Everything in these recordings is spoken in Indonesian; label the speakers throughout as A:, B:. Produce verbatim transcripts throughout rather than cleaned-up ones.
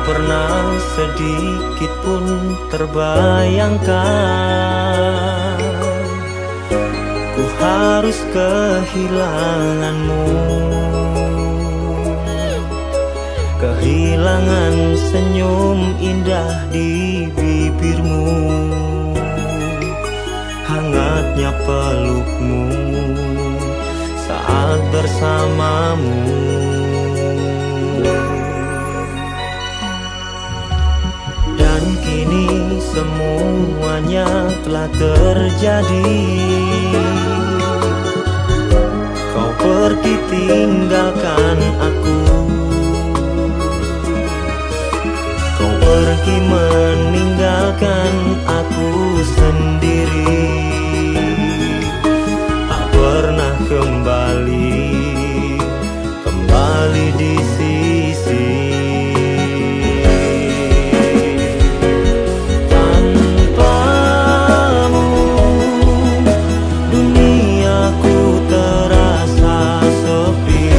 A: pernah sedikit pun terbayangkan ku harus kehilanganmu, kehilangan senyum indah di bibirmu, hangatnya pelukmu saat bersamamu. Dan kini semuanya telah terjadi, kau pergi tinggalkan aku, kau pergi meninggalkan aku sendiri, tak pernah kembali, kembali di sisi. Tanpamu duniaku terasa sepi.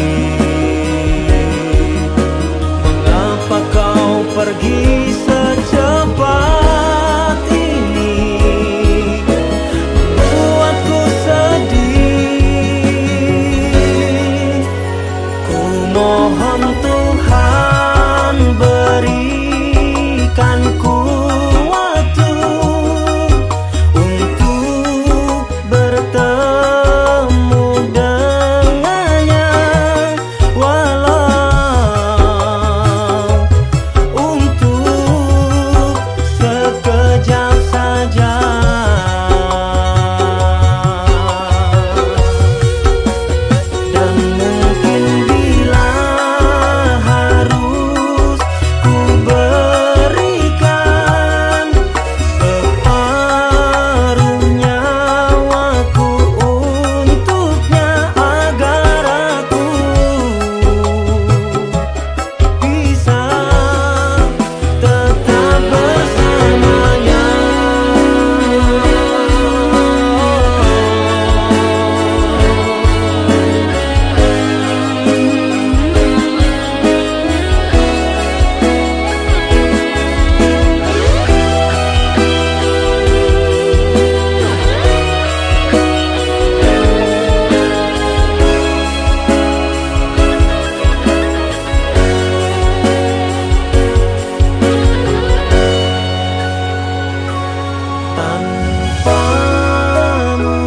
A: Mengapa kau pergi secepat ini, membuatku sedih. Ku mohon Tuhan berikanku waktu untuk bertemu dengannya, walau untuk sekejap saja. Dan mungkin bila harus ku berikan separuh nyawaku untuknya, agar aku bisa tetap bersamanya. Tanpamu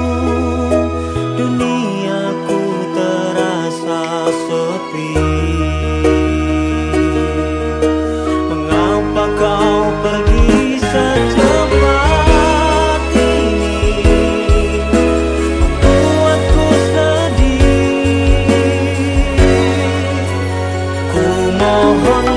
A: duniaku terasa sepi. Mengapa kau pergi secepat ini, membuatku sedih. Ku mohon